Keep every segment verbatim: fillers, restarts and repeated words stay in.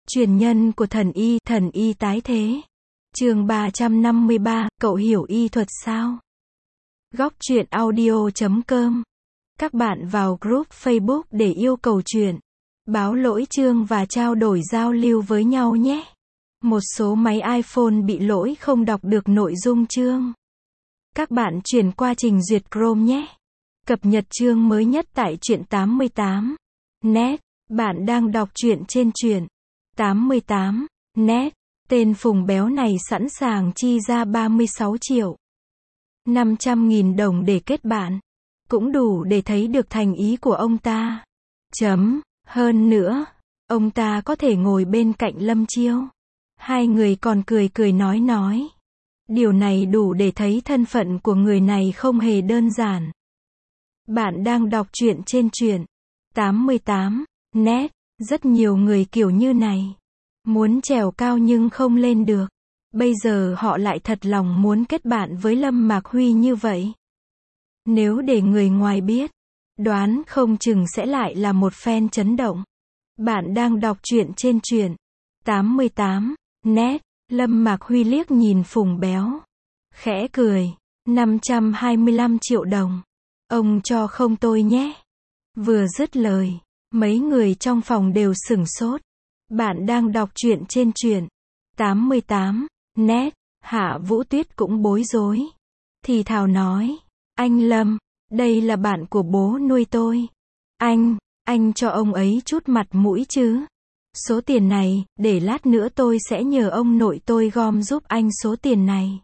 Truyền nhân của thần y, thần y tái thế. Chương ba trăm năm mươi ba, cậu hiểu y thuật sao? Góc truyện audio chấm com. Các bạn vào group Facebook để yêu cầu truyện, báo lỗi chương và trao đổi giao lưu với nhau nhé. Một số máy iPhone bị lỗi không đọc được nội dung chương. Các bạn chuyển qua trình duyệt Chrome nhé. Cập nhật chương mới nhất tại truyện tám mươi tám net. Bạn đang đọc truyện trên truyện tám mươi tám net. Tên Phùng béo này sẵn sàng chi ra ba mươi sáu triệu năm trăm nghìn đồng để kết bạn. Cũng đủ để thấy được thành ý của ông ta. Chấm. Hơn nữa, ông ta có thể ngồi bên cạnh Lâm Chiêu. Hai người còn cười cười nói nói. Điều này đủ để thấy thân phận của người này không hề đơn giản. Bạn đang đọc truyện trên truyện tám mươi tám net. Rất nhiều người kiểu như này. Muốn trèo cao nhưng không lên được. Bây giờ họ lại thật lòng muốn kết bạn với Lâm Mạc Huy như vậy. Nếu để người ngoài biết, đoán không chừng sẽ lại là một phen chấn động. Bạn đang đọc truyện trên truyện tám mươi tám net. Lâm Mạc Huy liếc nhìn Phùng béo, khẽ cười. năm trăm hai mươi lăm triệu đồng. Ông cho không tôi nhé. Vừa dứt lời, mấy người trong phòng đều sửng sốt. Bạn đang đọc truyện trên truyện tám mươi tám net. Hạ Vũ Tuyết cũng bối rối. Thì thào nói, anh Lâm, đây là bạn của bố nuôi tôi. Anh, anh cho ông ấy chút mặt mũi chứ. Số tiền này, để lát nữa tôi sẽ nhờ ông nội tôi gom giúp anh số tiền này.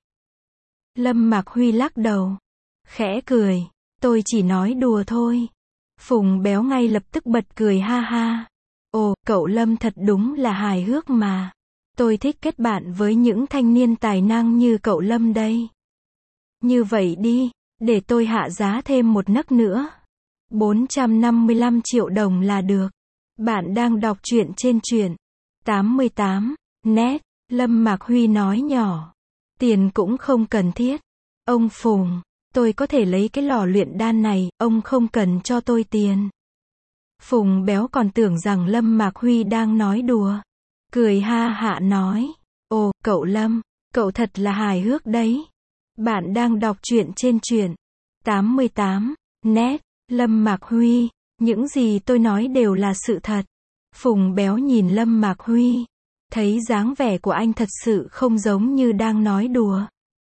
Lâm Mạc Huy lắc đầu, khẽ cười, tôi chỉ nói đùa thôi. Phùng béo ngay lập tức bật cười ha ha. Ồ, cậu Lâm thật đúng là hài hước mà. Tôi thích kết bạn với những thanh niên tài năng như cậu Lâm đây. Như vậy đi, để tôi hạ giá thêm một nấc nữa. bốn trăm năm mươi lăm triệu đồng là được. Bạn đang đọc truyện trên truyện tám mươi tám net. Lâm Mạc Huy nói nhỏ. Tiền cũng không cần thiết. Ông Phùng, tôi có thể lấy cái lò luyện đan này, ông không cần cho tôi tiền. Phùng béo còn tưởng rằng Lâm Mạc Huy đang nói đùa. Cười ha hả nói. Ồ, cậu Lâm, cậu thật là hài hước đấy. Bạn đang đọc truyện trên truyện tám mươi tám net. Lâm Mạc Huy, những gì tôi nói đều là sự thật. Phùng béo nhìn Lâm Mạc Huy, thấy dáng vẻ của anh thật sự không giống như đang nói đùa.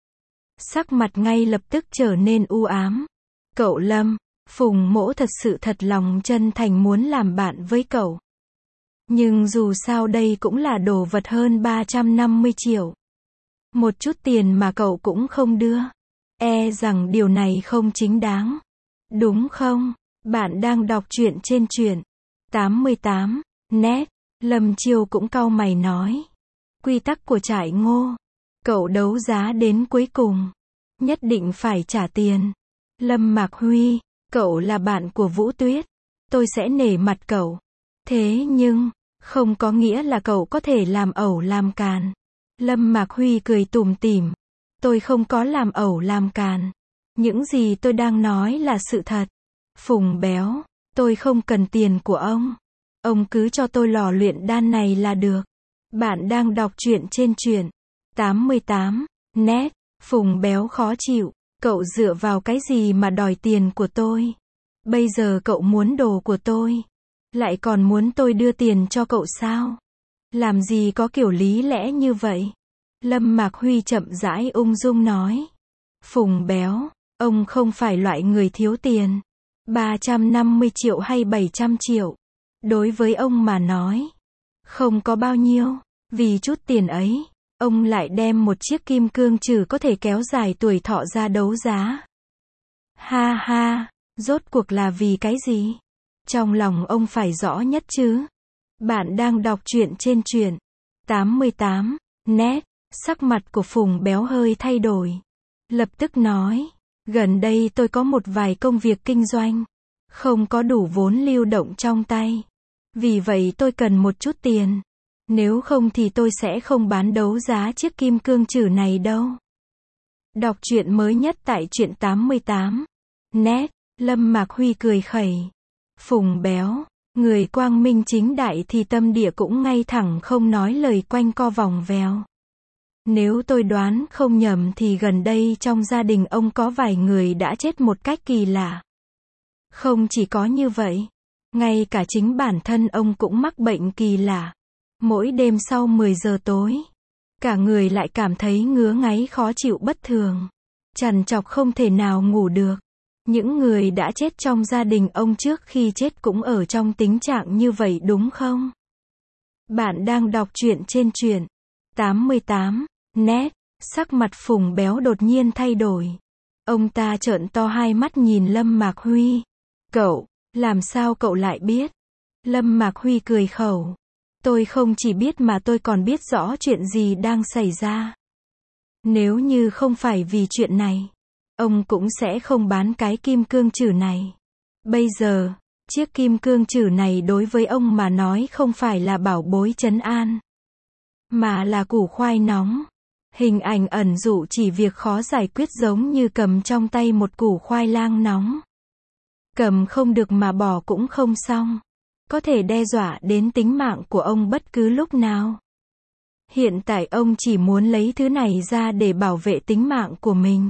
Sắc mặt ngay lập tức trở nên u ám. Cậu Lâm, Phùng mỗ thật sự thật lòng chân thành muốn làm bạn với cậu. Nhưng dù sao đây cũng là đồ vật hơn ba trăm năm mươi triệu. Một chút tiền mà cậu cũng không đưa. E rằng điều này không chính đáng. Đúng không? Bạn đang đọc truyện trên truyện tám mươi tám net. Lâm Chiêu cũng cau mày nói. Quy tắc của trại ngô. Cậu đấu giá đến cuối cùng, nhất định phải trả tiền. Lâm Mạc Huy, cậu là bạn của Vũ Tuyết. Tôi sẽ nể mặt cậu. Thế nhưng, không có nghĩa là cậu có thể làm ẩu làm càn. Lâm Mạc Huy cười tủm tỉm. Tôi không có làm ẩu làm càn. Những gì tôi đang nói là sự thật. Phùng béo, tôi không cần tiền của ông. Ông cứ cho tôi lò luyện đan này là được. Bạn đang đọc truyện trên truyện tám mươi tám net. Phùng béo khó chịu. Cậu dựa vào cái gì mà đòi tiền của tôi? Bây giờ cậu muốn đồ của tôi, lại còn muốn tôi đưa tiền cho cậu sao? Làm gì có kiểu lý lẽ như vậy? Lâm Mạc Huy chậm rãi ung dung nói. Phùng béo, ông không phải loại người thiếu tiền. ba trăm năm mươi triệu hay bảy trăm triệu. Đối với ông mà nói, không có bao nhiêu. Vì chút tiền ấy, ông lại đem một chiếc kim cương trừ có thể kéo dài tuổi thọ ra đấu giá. Ha ha, rốt cuộc là vì cái gì? Trong lòng ông phải rõ nhất chứ. Bạn đang đọc truyện trên truyện tám mươi tám net. Sắc mặt của Phùng béo hơi thay đổi. Lập tức nói. Gần đây tôi có một vài công việc kinh doanh. Không có đủ vốn lưu động trong tay. Vì vậy tôi cần một chút tiền. Nếu không thì tôi sẽ không bán đấu giá chiếc kim cương trừ này đâu. Đọc truyện mới nhất tại truyện tám mươi tám net. Lâm Mạc Huy cười khẩy. Phùng béo, Người quang minh chính đại thì tâm địa cũng ngay thẳng không nói lời quanh co vòng vèo. Nếu tôi đoán không nhầm thì gần đây trong gia đình ông có vài người đã chết một cách kỳ lạ. Không chỉ có như vậy, ngay cả chính bản thân ông cũng mắc bệnh kỳ lạ. Mỗi đêm sau mười giờ tối, cả người lại cảm thấy ngứa ngáy khó chịu bất thường. Trằn trọc không thể nào ngủ được. Những người đã chết trong gia đình ông trước khi chết cũng ở trong tình trạng như vậy đúng không? Bạn đang đọc truyện trên truyện tám mươi tám net. Sắc mặt Phùng Béo đột nhiên thay đổi. Ông ta trợn to hai mắt nhìn Lâm Mạc Huy. Cậu, làm sao cậu lại biết? Lâm Mạc Huy cười khẩu. Tôi không chỉ biết mà tôi còn biết rõ chuyện gì đang xảy ra. Nếu như không phải vì chuyện này, ông cũng sẽ không bán cái kim cương trử này. Bây giờ, chiếc kim cương trử này đối với ông mà nói không phải là bảo bối trấn an, mà là củ khoai nóng. Hình ảnh ẩn dụ chỉ việc khó giải quyết giống như cầm trong tay một củ khoai lang nóng. Cầm không được mà bỏ cũng không xong. Có thể đe dọa đến tính mạng của ông bất cứ lúc nào. Hiện tại ông chỉ muốn lấy thứ này ra để bảo vệ tính mạng của mình.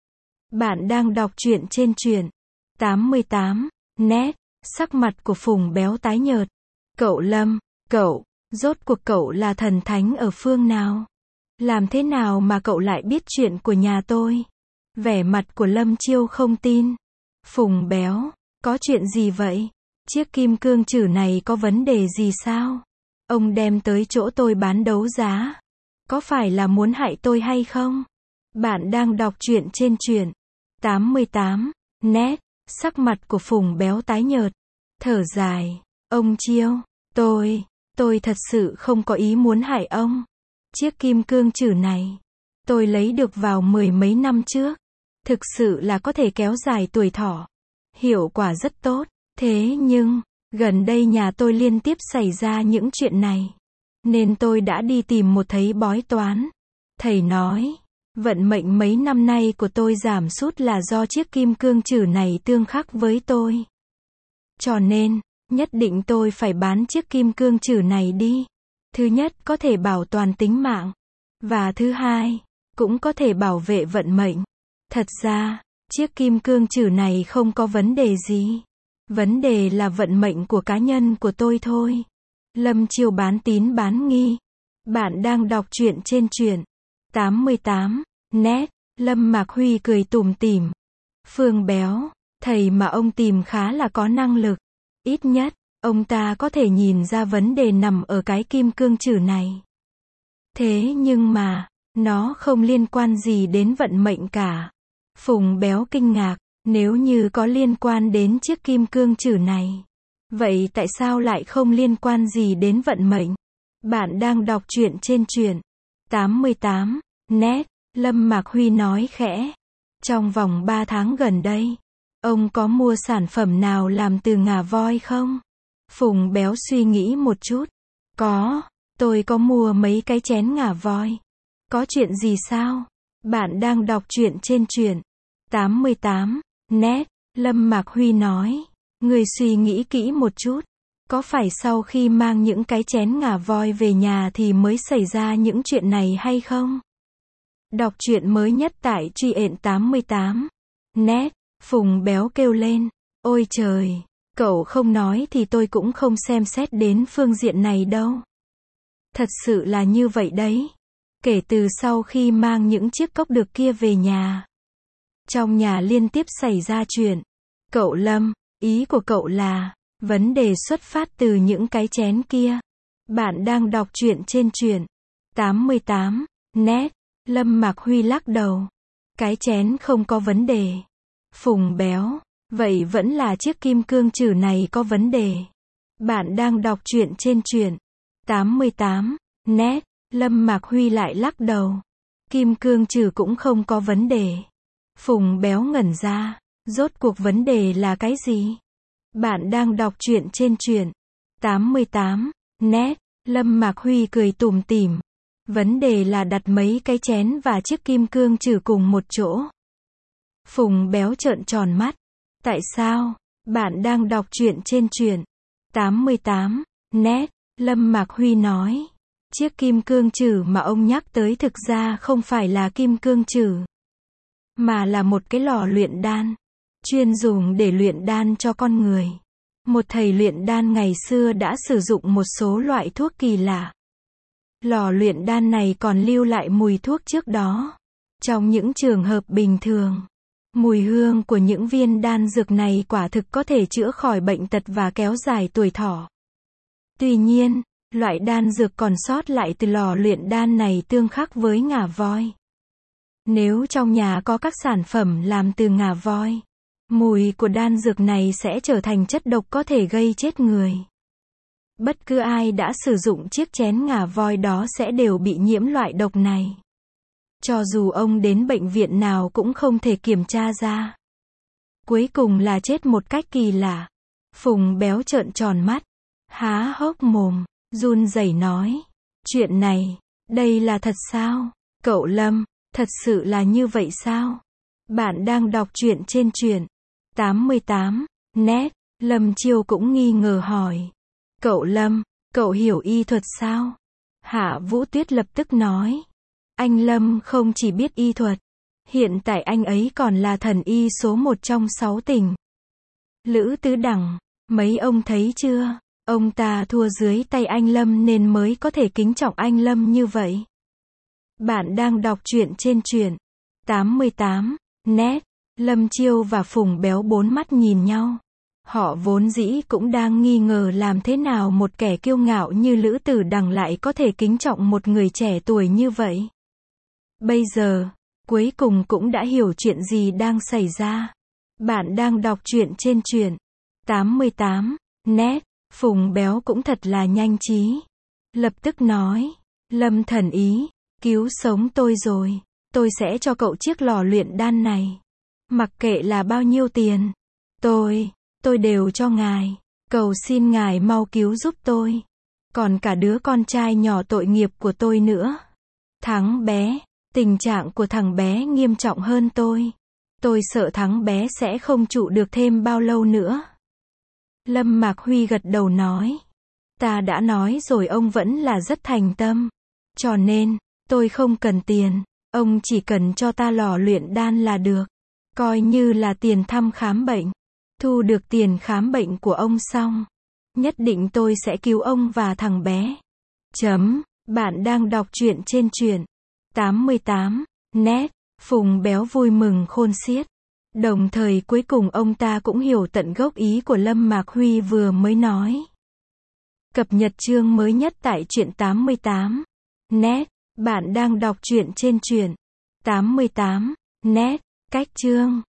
Bạn đang đọc truyện trên truyện tám mươi tám net. Sắc mặt của Phùng Béo tái nhợt. Cậu Lâm, cậu, rốt cuộc cậu là thần thánh ở phương nào? Làm thế nào mà cậu lại biết chuyện của nhà tôi? Vẻ mặt của Lâm Chiêu không tin. Phùng Béo, có chuyện gì vậy? Chiếc kim cương trử này có vấn đề gì sao? Ông đem tới chỗ tôi bán đấu giá. Có phải là muốn hại tôi hay không? Bạn đang đọc truyện trên truyện tám mươi tám net. Sắc mặt của Phùng Béo tái nhợt. Thở dài. Ông Chiêu, tôi, tôi thật sự không có ý muốn hại ông. Chiếc kim cương trử này, tôi lấy được vào mười mấy năm trước. Thực sự là có thể kéo dài tuổi thọ. Hiệu quả rất tốt. Thế nhưng, gần đây nhà tôi liên tiếp xảy ra những chuyện này. Nên tôi đã đi tìm một thầy bói toán. Thầy nói, vận mệnh mấy năm nay của tôi giảm sút là do chiếc kim cương trử này tương khắc với tôi. Cho nên, nhất định tôi phải bán chiếc kim cương trử này đi. Thứ nhất có thể bảo toàn tính mạng. Và thứ hai, cũng có thể bảo vệ vận mệnh. Thật ra, chiếc kim cương trử này không có vấn đề gì. Vấn đề là vận mệnh của cá nhân của tôi thôi. Lâm Chiêu bán tín bán nghi. Bạn đang đọc truyện trên truyện tám mươi tám net. Lâm Mạc Huy cười tủm tỉm. Phương Béo, thầy mà ông tìm khá là có năng lực. Ít nhất, ông ta có thể nhìn ra vấn đề nằm ở cái kim cương trử này. Thế nhưng mà, nó không liên quan gì đến vận mệnh cả. Phùng Béo kinh ngạc. Nếu như có liên quan đến chiếc kim cương trử này, vậy tại sao lại không liên quan gì đến vận mệnh? Bạn đang đọc truyện trên truyện tám mươi tám net. Lâm Mạc Huy nói khẽ. Trong vòng ba tháng gần đây, ông có mua sản phẩm nào làm từ ngà voi không? Phùng Béo suy nghĩ một chút. Có, tôi có mua mấy cái chén ngà voi. Có chuyện gì sao? Bạn đang đọc truyện trên truyện tám mươi tám net. Lâm Mạc Huy nói. Người suy nghĩ kỹ một chút. Có phải sau khi mang những cái chén ngà voi về nhà thì mới xảy ra những chuyện này hay không? Đọc truyện mới nhất tại truyện tám mươi tám net. Phùng Béo kêu lên. Ôi trời, cậu không nói thì tôi cũng không xem xét đến phương diện này đâu. Thật sự là như vậy đấy. Kể từ sau khi mang những chiếc cốc được kia về nhà, trong nhà liên tiếp xảy ra chuyện. Cậu Lâm, ý của cậu là, vấn đề xuất phát từ những cái chén kia. Bạn đang đọc truyện trên truyện tám mươi tám net. Lâm Mạc Huy lắc đầu. Cái chén không có vấn đề. Phùng Béo, vậy vẫn là chiếc kim cương trử này có vấn đề. Bạn đang đọc truyện trên truyện tám mươi tám net. Lâm Mạc Huy lại lắc đầu. Kim cương trử cũng không có vấn đề. Phùng Béo ngẩn ra. Rốt cuộc vấn đề là cái gì? Bạn đang đọc truyện trên truyện tám mươi tám net. Lâm Mạc Huy cười tủm tỉm. Vấn đề là đặt mấy cái chén và chiếc kim cương trử cùng một chỗ. Phùng Béo trợn tròn mắt. Tại sao? Bạn đang đọc truyện trên truyện tám mươi tám. Nét. Lâm Mạc Huy nói. Chiếc kim cương trử mà ông nhắc tới thực ra không phải là kim cương trử, mà là một cái lò luyện đan, chuyên dùng để luyện đan cho con người. Một thầy luyện đan ngày xưa đã sử dụng một số loại thuốc kỳ lạ. Lò luyện đan này còn lưu lại mùi thuốc trước đó. Trong những trường hợp bình thường, mùi hương của những viên đan dược này quả thực có thể chữa khỏi bệnh tật và kéo dài tuổi thọ. Tuy nhiên, loại đan dược còn sót lại từ lò luyện đan này tương khắc với ngà voi. Nếu trong nhà có các sản phẩm làm từ ngà voi, mùi của đan dược này sẽ trở thành chất độc có thể gây chết người. Bất cứ ai đã sử dụng chiếc chén ngà voi đó sẽ đều bị nhiễm loại độc này. Cho dù ông đến bệnh viện nào cũng không thể kiểm tra ra. Cuối cùng là chết một cách kỳ lạ. Phùng Béo trợn tròn mắt, há hốc mồm, run rẩy nói. Chuyện này, đây là thật sao? Cậu Lâm, thật sự là như vậy sao? Bạn đang đọc truyện trên truyện tám mươi tám. Net. Lâm Chiêu cũng nghi ngờ hỏi. Cậu Lâm, cậu hiểu y thuật sao? Hạ Vũ Tuyết lập tức nói. Anh Lâm không chỉ biết y thuật, hiện tại anh ấy còn là thần y số một trong sáu tỉnh. Lữ Tứ Đẳng, mấy ông thấy chưa? Ông ta thua dưới tay anh Lâm nên mới có thể kính trọng anh Lâm như vậy. Bạn đang đọc truyện trên truyện tám mươi tám. Net. Lâm Chiêu và Phùng Béo bốn mắt nhìn nhau. Họ vốn dĩ cũng đang nghi ngờ làm thế nào một kẻ kiêu ngạo như Lữ Tử Đằng lại có thể kính trọng một người trẻ tuổi như vậy. Bây giờ, cuối cùng cũng đã hiểu chuyện gì đang xảy ra. Bạn đang đọc truyện trên truyện tám mươi tám. Net. Phùng Béo cũng thật là nhanh trí. Lập tức nói. Lâm thần ý, cứu sống tôi rồi. Tôi sẽ cho cậu chiếc lò luyện đan này. Mặc kệ là bao nhiêu tiền. Tôi, tôi đều cho ngài. Cầu xin ngài mau cứu giúp tôi. Còn cả đứa con trai nhỏ tội nghiệp của tôi nữa. Thắng bé, tình trạng của thằng bé nghiêm trọng hơn tôi. Tôi sợ thắng bé sẽ không trụ được thêm bao lâu nữa. Lâm Mạc Huy gật đầu nói. Ta đã nói rồi, ông vẫn là rất thành tâm. Cho nên, tôi không cần tiền. Ông chỉ cần cho ta lò luyện đan là được. Coi như là tiền thăm khám bệnh. Thu được tiền khám bệnh của ông xong, nhất định tôi sẽ cứu ông và thằng bé. Chấm. Bạn đang đọc truyện trên truyện tám mươi tám. Net. Phùng Béo vui mừng khôn xiết. Đồng thời cuối cùng ông ta cũng hiểu tận gốc ý của Lâm Mạc Huy vừa mới nói. Cập nhật chương mới nhất tại truyện tám mươi tám. Net. Bạn đang đọc truyện trên truyện tám mươi tám. Net. Cách chương